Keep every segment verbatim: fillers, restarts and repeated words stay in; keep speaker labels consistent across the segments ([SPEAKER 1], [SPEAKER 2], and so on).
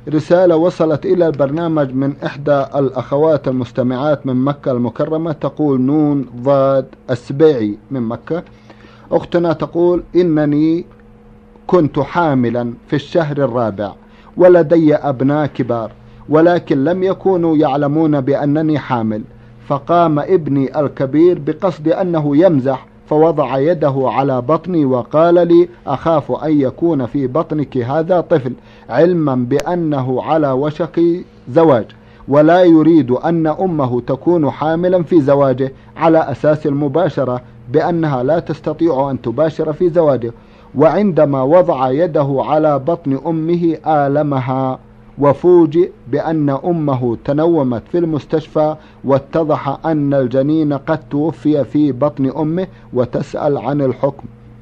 [SPEAKER 1] رسالة وصلت إلى البرنامج من إحدى الأخوات المستمعات من مكة المكرمة، تقول نون ضاد السبيعي من مكة. أختنا تقول: إنني كنت حاملا في الشهر الرابع ولدي أبناء كبار، ولكن لم يكونوا يعلمون بأنني حامل، فقام ابني الكبير بقصد أنه يمزح، فوضع يده على بطني وقال لي: أخاف أن يكون في بطنك هذا طفل، علما بأنه على وشك زواج، ولا يريد أن أمه تكون حاملا في زواجه على أساس المباشرة، بأنها لا تستطيع أن تباشر في زواجه. وعندما وضع يده على بطن أمه آلمها، وفوجئ بأن أمه تنومت في المستشفى، واتضح أن الجنين قد توفي في بطن أمه، وتسأل عن الحكم.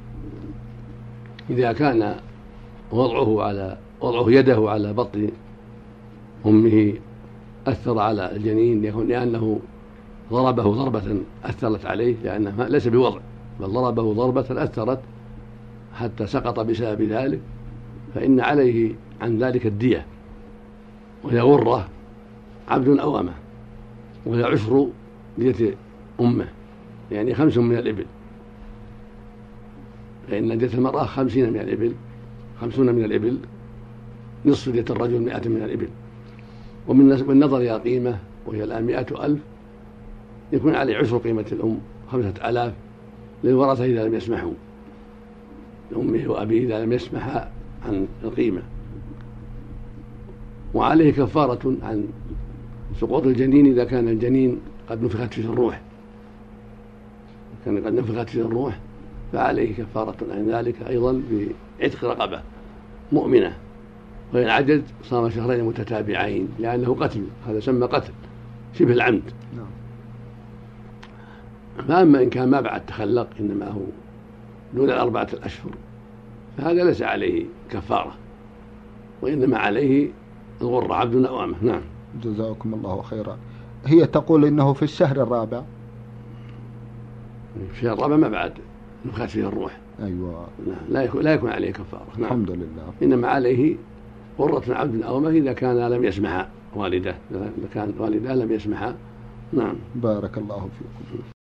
[SPEAKER 2] إذا كان وضعه على وضعه يده على بطن أمه أثر على الجنين، لأنه ضربه ضربة أثرت عليه، لأنه ليس بوضع بل ضربه ضربة أثرت حتى سقط بسبب ذلك، فإن عليه عن ذلك الدية، وهي غرة عبد أو أمة، وهي عشر دية أمه، يعني خمس من الإبل، فإن دية المرأة خمسين من الإبل، خمسون من الإبل، نصف دية الرجل مئة من الإبل. ومن نظر إلى قيمة، وهي الآن مئة ألف، يكون عليه عشر قيمة الأم خمسة آلاف للورثة إذا لم يسمحوا، لأمه وأبيه إذا لم يسمح عن القيمة. وعليه كفارة عن سقوط الجنين إذا كان الجنين قد نفخت فيه الروح، كان قد نفخت فيه الروح فعليه كفارة عن ذلك أيضا بعتق رقبة مؤمنة، وإن عجز صام شهرين متتابعين، لأنه قتل، هذا سمى قتل شبه العمد. فأما إن كان ما بعد تخلق، إنما هو دون الأربعة الأشهر، فهذا ليس عليه كفارة، وإنما عليه الغرة عبد أو أمة. نعم،
[SPEAKER 1] جزاكم الله خيرا. هي تقول إنه في الشهر الرابع،
[SPEAKER 2] في الشهر الرابع ما بعد نفخت فيه الروح.
[SPEAKER 1] أيوة،
[SPEAKER 2] لا يكون لا يكون عليه كفارة. نعم.
[SPEAKER 1] الحمد لله.
[SPEAKER 2] إنما عليه غرة عبد أو أمة إذا كان لم يسمح والده، إذا كان والده لم يسمح. نعم،
[SPEAKER 1] بارك الله فيكم.